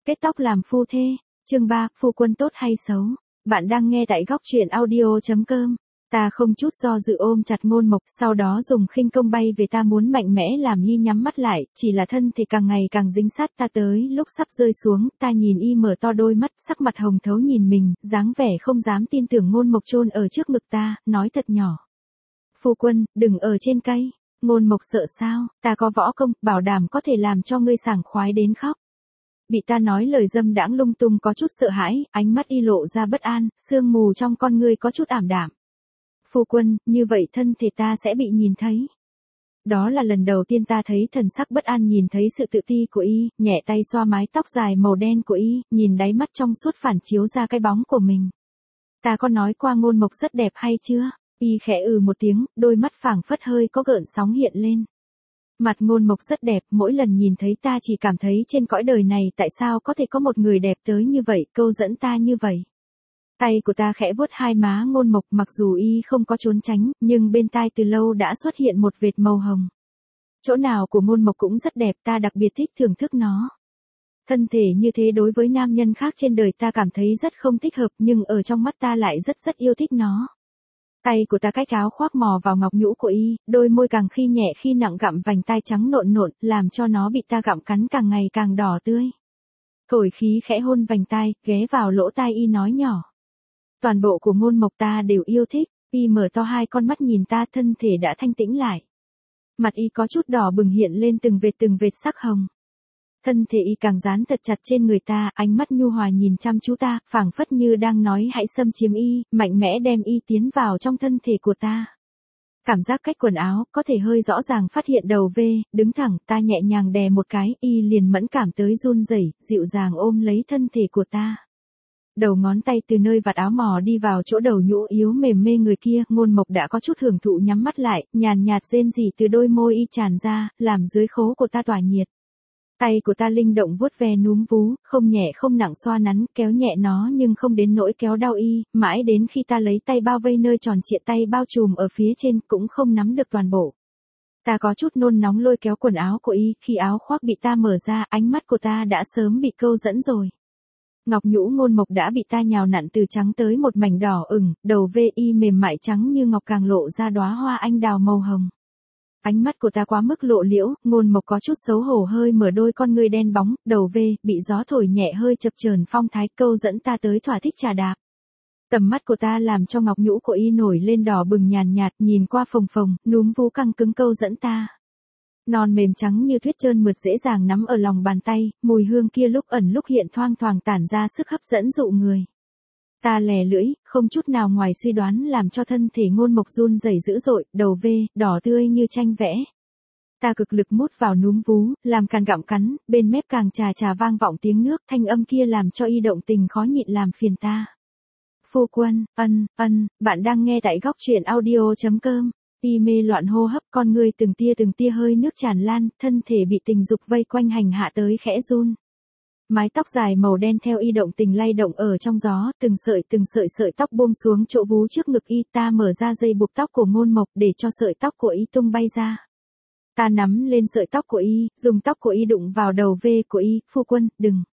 Kết tóc làm phu thê, chương 3, phu quân tốt hay xấu. Bạn đang nghe tại góc truyện audio.com. Ta không chút do dự ôm chặt Ngôn Mộc, sau đó dùng khinh công bay về. Ta muốn mạnh mẽ làm y nhắm mắt lại, chỉ là thân thì càng ngày càng dính sát ta. Tới lúc sắp rơi xuống, ta nhìn y mở to đôi mắt, sắc mặt hồng thấu nhìn mình, dáng vẻ không dám tin tưởng. Ngôn Mộc chôn ở trước ngực ta, nói thật nhỏ: phu quân, đừng ở trên cây. Ngôn Mộc sợ sao? Ta có võ công, bảo đảm có thể làm cho ngươi sảng khoái đến khóc. Bị ta nói lời dâm đãng lung tung có chút sợ hãi, ánh mắt y lộ ra bất an, sương mù trong con ngươi có chút ảm đạm. Phu quân, như vậy thân thể ta sẽ bị nhìn thấy. Đó là lần đầu tiên ta thấy thần sắc bất an, nhìn thấy sự tự ti của y, nhẹ tay xoa mái tóc dài màu đen của y, nhìn đáy mắt trong suốt phản chiếu ra cái bóng của mình. Ta có nói qua Ngôn Mộc rất đẹp hay chưa? Y khẽ một tiếng, đôi mắt phảng phất hơi có gợn sóng hiện lên. Mặt Ngôn Mộc rất đẹp, mỗi lần nhìn thấy ta chỉ cảm thấy trên cõi đời này tại sao có thể có một người đẹp tới như vậy, câu dẫn ta như vậy. Tay của ta khẽ vuốt hai má Ngôn Mộc, mặc dù y không có trốn tránh, nhưng bên tai từ lâu đã xuất hiện một vệt màu hồng. Chỗ nào của Ngôn Mộc cũng rất đẹp, ta đặc biệt thích thưởng thức nó. Thân thể như thế đối với nam nhân khác trên đời ta cảm thấy rất không thích hợp, nhưng ở trong mắt ta lại rất yêu thích nó. Tay của ta cách áo khoác mò vào ngọc nhũ của y, đôi môi càng khi nhẹ khi nặng gặm vành tai trắng nộn nộn, làm cho nó bị ta gặm cắn càng ngày càng đỏ tươi. Thổi khí khẽ hôn vành tai, ghé vào lỗ tai y nói nhỏ. Toàn bộ của Ngôn Mộc ta đều yêu thích. Y mở to hai con mắt nhìn ta, thân thể đã thanh tĩnh lại. Mặt y có chút đỏ bừng hiện lên từng vệt sắc hồng. Thân thể y càng dán thật chặt trên người ta, ánh mắt nhu hòa nhìn chăm chú ta, phảng phất như đang nói hãy xâm chiếm y, mạnh mẽ đem y tiến vào trong thân thể của ta. Cảm giác cách quần áo, có thể hơi rõ ràng phát hiện đầu V, đứng thẳng, ta nhẹ nhàng đè một cái, y liền mẫn cảm tới run rẩy, dịu dàng ôm lấy thân thể của ta. Đầu ngón tay từ nơi vạt áo mò đi vào chỗ đầu nhũ yếu mềm mê người kia, Ngôn Mộc đã có chút hưởng thụ nhắm mắt lại, nhàn nhạt rên rỉ từ đôi môi y tràn ra, làm dưới khố của ta tỏa nhiệt. Tay của ta linh động vuốt ve núm vú, không nhẹ không nặng xoa nắn, kéo nhẹ nó nhưng không đến nỗi kéo đau y, mãi đến khi ta lấy tay bao vây nơi tròn trịa tay bao trùm ở phía trên cũng không nắm được toàn bộ. Ta có chút nôn nóng lôi kéo quần áo của y, khi áo khoác bị ta mở ra, ánh mắt của ta đã sớm bị câu dẫn rồi. Ngọc nhũ Ngôn Mộc đã bị ta nhào nặn từ trắng tới một mảnh đỏ ửng, đầu vi mềm mại trắng như ngọc càng lộ ra đóa hoa anh đào màu hồng. Ánh mắt của ta quá mức lộ liễu, Ngôn Mộc có chút xấu hổ hơi mở đôi con ngươi đen bóng, đầu bị gió thổi nhẹ hơi chập chờn phong thái, câu dẫn ta tới thỏa thích trà đạp. Tầm mắt của ta làm cho ngọc nhũ của y nổi lên đỏ bừng nhàn nhạt, nhìn qua phồng phồng, núm vú căng cứng câu dẫn ta. Non mềm trắng như tuyết trơn mượt dễ dàng nắm ở lòng bàn tay, mùi hương kia lúc ẩn lúc hiện thoang thoảng tản ra sức hấp dẫn dụ người. Ta lè lưỡi, không chút nào ngoài suy đoán làm cho thân thể Ngôn Mộc run rẩy dữ dội, đầu đỏ tươi như tranh vẽ. Ta cực lực mút vào núm vú, làm càng gặm cắn, bên mép càng trà vang vọng tiếng nước, thanh âm kia làm cho y động tình khó nhịn làm phiền ta. Phu quân, bạn đang nghe tại góc truyện audio.com. Y mê loạn hô hấp, con ngươi từng tia hơi nước tràn lan, thân thể bị tình dục vây quanh hành hạ tới khẽ run. Mái tóc dài màu đen theo y động tình lay động ở trong gió, từng sợi tóc buông xuống chỗ vú trước ngực y, ta mở ra dây buộc tóc của Ngôn Mộc để cho sợi tóc của y tung bay ra. Ta nắm lên sợi tóc của y, dùng tóc của y đụng vào đầu của y, phu quân,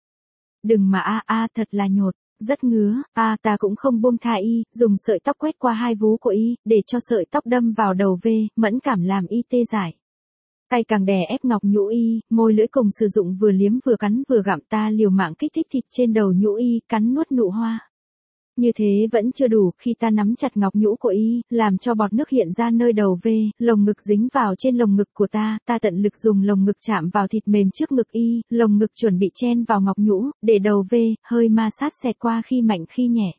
đừng mà thật là nhột, rất ngứa, ta cũng không buông tha y, dùng sợi tóc quét qua hai vú của y, để cho sợi tóc đâm vào đầu mẫn cảm làm y tê dại. Tay càng đè ép ngọc nhũ y, môi lưỡi cùng sử dụng vừa liếm vừa cắn vừa gặm, ta liều mạng kích thích thịt trên đầu nhũ y, cắn nuốt nụ hoa. Như thế vẫn chưa đủ, khi ta nắm chặt ngọc nhũ của y, làm cho bọt nước hiện ra nơi đầu lồng ngực dính vào trên lồng ngực của ta tận lực dùng lồng ngực chạm vào thịt mềm trước ngực y, lồng ngực chuẩn bị chen vào ngọc nhũ, để đầu hơi ma sát xẹt qua khi mạnh khi nhẹ.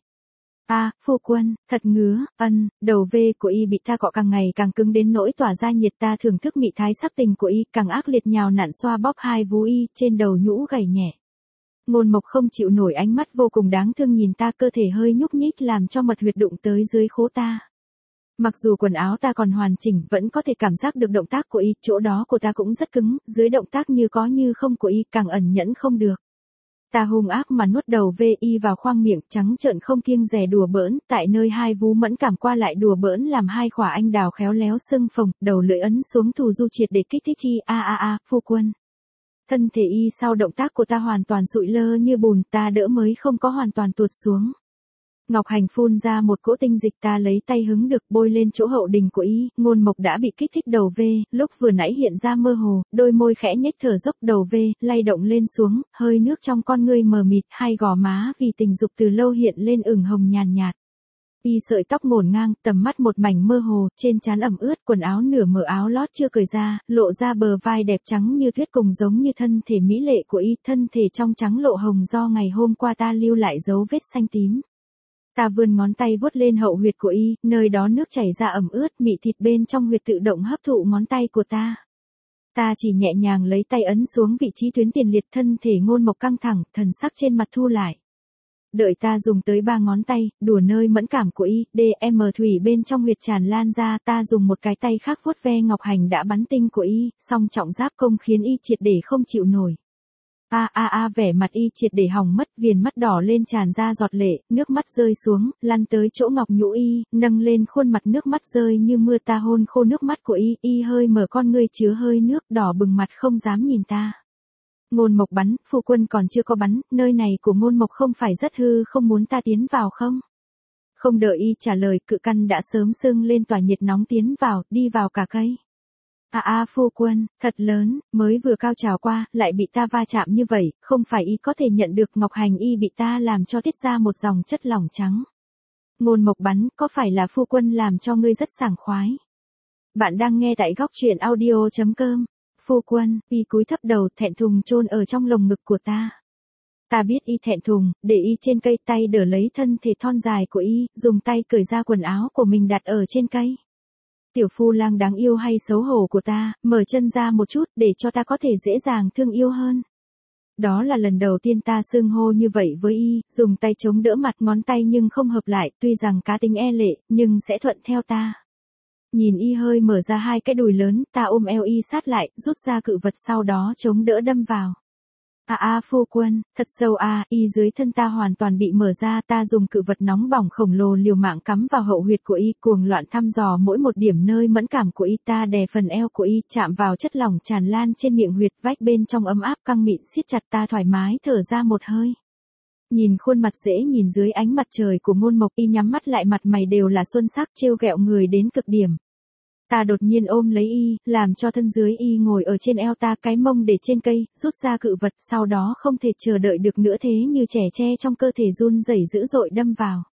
Phu quân, thật ngứa, đầu của y bị ta cọ càng ngày càng cứng đến nỗi tỏa ra nhiệt, ta thưởng thức mị thái sắc tình của y, càng ác liệt nhào nặn xoa bóp hai vú y, trên đầu nhũ gảy nhẹ. Ngôn Mộc không chịu nổi ánh mắt vô cùng đáng thương nhìn ta, cơ thể hơi nhúc nhích làm cho mật huyệt đụng tới dưới khố ta. Mặc dù quần áo ta còn hoàn chỉnh, vẫn có thể cảm giác được động tác của y, chỗ đó của ta cũng rất cứng, dưới động tác như có như không của y, càng ẩn nhẫn không được. Ta hung ác mà nuốt đầu y vào khoang miệng, trắng trợn không kiêng dè đùa bỡn, tại nơi hai vú mẫn cảm qua lại đùa bỡn làm hai khỏa anh đào khéo léo sưng phồng, đầu lưỡi ấn xuống thù du triệt để kích thích y, phu quân. Thân thể y sau động tác của ta hoàn toàn sụi lơ như bùn, ta đỡ mới không có hoàn toàn tuột xuống. Ngọc Hành phun ra một cỗ tinh dịch, ta lấy tay hứng được bôi lên chỗ hậu đình của y, Ngôn Mộc đã bị kích thích đầu về, lúc vừa nãy hiện ra mơ hồ, đôi môi khẽ nhếch thở dốc đầu về, lay động lên xuống, hơi nước trong con ngươi mờ mịt, hai gò má vì tình dục từ lâu hiện lên ửng hồng nhàn nhạt. Y sợi tóc ngổn ngang, tầm mắt một mảnh mơ hồ, trên trán ẩm ướt, quần áo nửa mở áo lót chưa cởi ra, lộ ra bờ vai đẹp trắng như tuyết cùng giống như thân thể mỹ lệ của y, thân thể trong trắng lộ hồng do ngày hôm qua ta lưu lại dấu vết xanh tím. Ta vươn ngón tay vuốt lên hậu huyệt của y, nơi đó nước chảy ra ẩm ướt, mị thịt bên trong huyệt tự động hấp thụ ngón tay của ta. Ta chỉ nhẹ nhàng lấy tay ấn xuống vị trí tuyến tiền liệt, thân thể Ngôn Mộc căng thẳng, thần sắc trên mặt thu lại. Đợi ta dùng tới 3 ngón tay, đùa nơi mẫn cảm của y, DM thủy bên trong huyệt tràn lan ra, ta dùng một cái tay khác vuốt ve Ngọc Hành đã bắn tinh của y, song trọng giáp công khiến y triệt để không chịu nổi. Vẻ mặt y triệt để hỏng mất, viền mắt đỏ lên tràn ra giọt lệ, nước mắt rơi xuống, lăn tới chỗ ngọc nhũ y, nâng lên khuôn mặt nước mắt rơi như mưa, ta hôn khô nước mắt của y hơi mở con ngươi chứa hơi nước, đỏ bừng mặt không dám nhìn ta. Ngôn Mộc bắn, phu quân còn chưa có bắn, nơi này của Ngôn Mộc không phải rất hư, không muốn ta tiến vào không? Không đợi y trả lời, cự căn đã sớm sưng lên tỏa nhiệt nóng tiến vào, đi vào cả cây. Phu quân, thật lớn, mới vừa cao trào qua, lại bị ta va chạm như vậy, không phải y có thể nhận được. Ngọc Hành y bị ta làm cho tiết ra một dòng chất lỏng trắng. Ngôn Mộc bắn, có phải là phu quân làm cho ngươi rất sảng khoái? Bạn đang nghe tại góc truyện audio.com. Phu quân, y cúi thấp đầu thẹn thùng chôn ở trong lồng ngực của ta. Ta biết y thẹn thùng, để y trên cây, tay đỡ lấy thân thể thon dài của y, dùng tay cởi ra quần áo của mình đặt ở trên cây. Tiểu phu lang đáng yêu hay xấu hổ của ta, mở chân ra một chút để cho ta có thể dễ dàng thương yêu hơn. Đó là lần đầu tiên ta xưng hô như vậy với y, dùng tay chống đỡ mặt, ngón tay nhưng không hợp lại, tuy rằng cá tính e lệ, nhưng sẽ thuận theo ta. Nhìn y hơi mở ra hai cái đùi lớn, ta ôm eo y sát lại, rút ra cự vật sau đó chống đỡ đâm vào. Phu quân, thật sâu y dưới thân ta hoàn toàn bị mở ra, ta dùng cự vật nóng bỏng khổng lồ liều mạng cắm vào hậu huyệt của y, cuồng loạn thăm dò mỗi một điểm nơi mẫn cảm của y, ta đè phần eo của y, chạm vào chất lỏng tràn lan trên miệng huyệt, vách bên trong ấm áp căng mịn siết chặt, ta thoải mái thở ra một hơi. Nhìn khuôn mặt dễ nhìn dưới ánh mặt trời của Ngôn Mộc, y nhắm mắt lại, mặt mày đều là xuân sắc, trêu ghẹo người đến cực điểm. Ta đột nhiên ôm lấy y, làm cho thân dưới y ngồi ở trên eo ta, cái mông để trên cây, rút ra cự vật, sau đó không thể chờ đợi được nữa, thế như trẻ tre trong cơ thể run rẩy dữ dội đâm vào.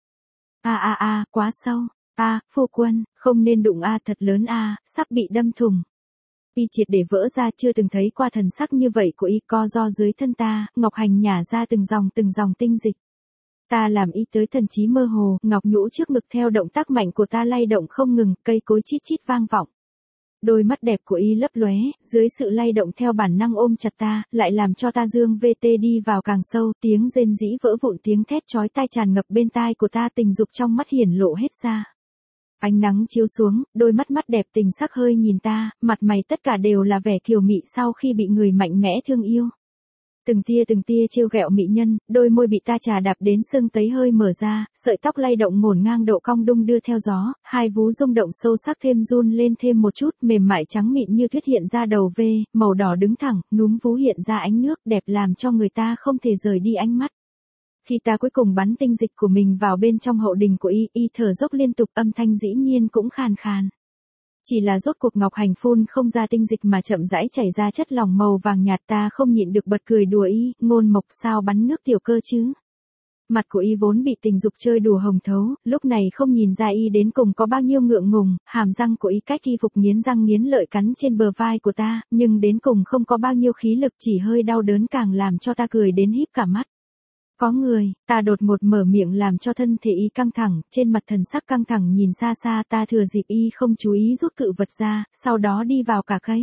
Quá sâu. Phu quân, không nên đụng thật lớn sắp bị đâm thủng. Y triệt để vỡ ra, chưa từng thấy qua thần sắc như vậy của y, co do dưới thân ta, Ngọc Hành nhả ra từng dòng tinh dịch. Ta làm y tới thần trí mơ hồ, ngọc nhũ trước ngực theo động tác mạnh của ta lay động không ngừng, cây cối chít chít vang vọng. Đôi mắt đẹp của y lấp lóe, dưới sự lay động theo bản năng ôm chặt ta, lại làm cho ta dương VT đi vào càng sâu, tiếng rên rỉ vỡ vụn, tiếng thét chói tai tràn ngập bên tai của ta, tình dục trong mắt hiển lộ hết ra. Ánh nắng chiếu xuống, đôi mắt đẹp tình sắc hơi nhìn ta, mặt mày tất cả đều là vẻ kiều mị sau khi bị người mạnh mẽ thương yêu. Từng tia trêu ghẹo mỹ nhân, đôi môi bị ta chà đạp đến sưng tấy hơi mở ra, sợi tóc lay động ngổn ngang độ cong đung đưa theo gió, hai vú rung động sâu sắc thêm run lên thêm một chút, mềm mại trắng mịn như tuyết hiện ra đầu V, màu đỏ đứng thẳng, núm vú hiện ra ánh nước đẹp làm cho người ta không thể rời đi ánh mắt. Khi ta cuối cùng bắn tinh dịch của mình vào bên trong hậu đình của y thở dốc liên tục, âm thanh dĩ nhiên cũng khàn khàn. Chỉ là rốt cuộc Ngọc Hành phun không ra tinh dịch mà chậm rãi chảy ra chất lỏng màu vàng nhạt, ta không nhịn được bật cười đùa y, Ngôn Mộc sao bắn nước tiểu cơ chứ? Mặt của y vốn bị tình dục chơi đùa hồng thấu, lúc này không nhìn ra y đến cùng có bao nhiêu ngượng ngùng, hàm răng của y cách y phục nghiến răng nghiến lợi cắn trên bờ vai của ta, nhưng đến cùng không có bao nhiêu khí lực, chỉ hơi đau đớn càng làm cho ta cười đến híp cả mắt. Có người, ta đột ngột mở miệng làm cho thân thể y căng thẳng, trên mặt thần sắc căng thẳng nhìn xa xa, ta thừa dịp y không chú ý rút cự vật ra, sau đó đi vào cả cây.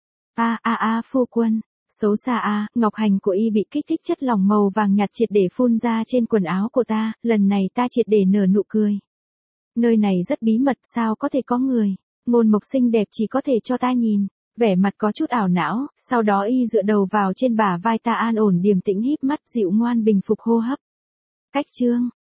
Phu quân, xấu xa Ngọc Hành của y bị kích thích, chất lỏng màu vàng nhạt triệt để phun ra trên quần áo của ta, lần này ta triệt để nở nụ cười. Nơi này rất bí mật, sao có thể có người, Ngôn Mộc xinh đẹp chỉ có thể cho ta nhìn. Vẻ mặt có chút ảo não, sau đó y dựa đầu vào trên bả vai ta an ổn điềm tĩnh híp mắt dịu ngoan bình phục hô hấp. Cách chương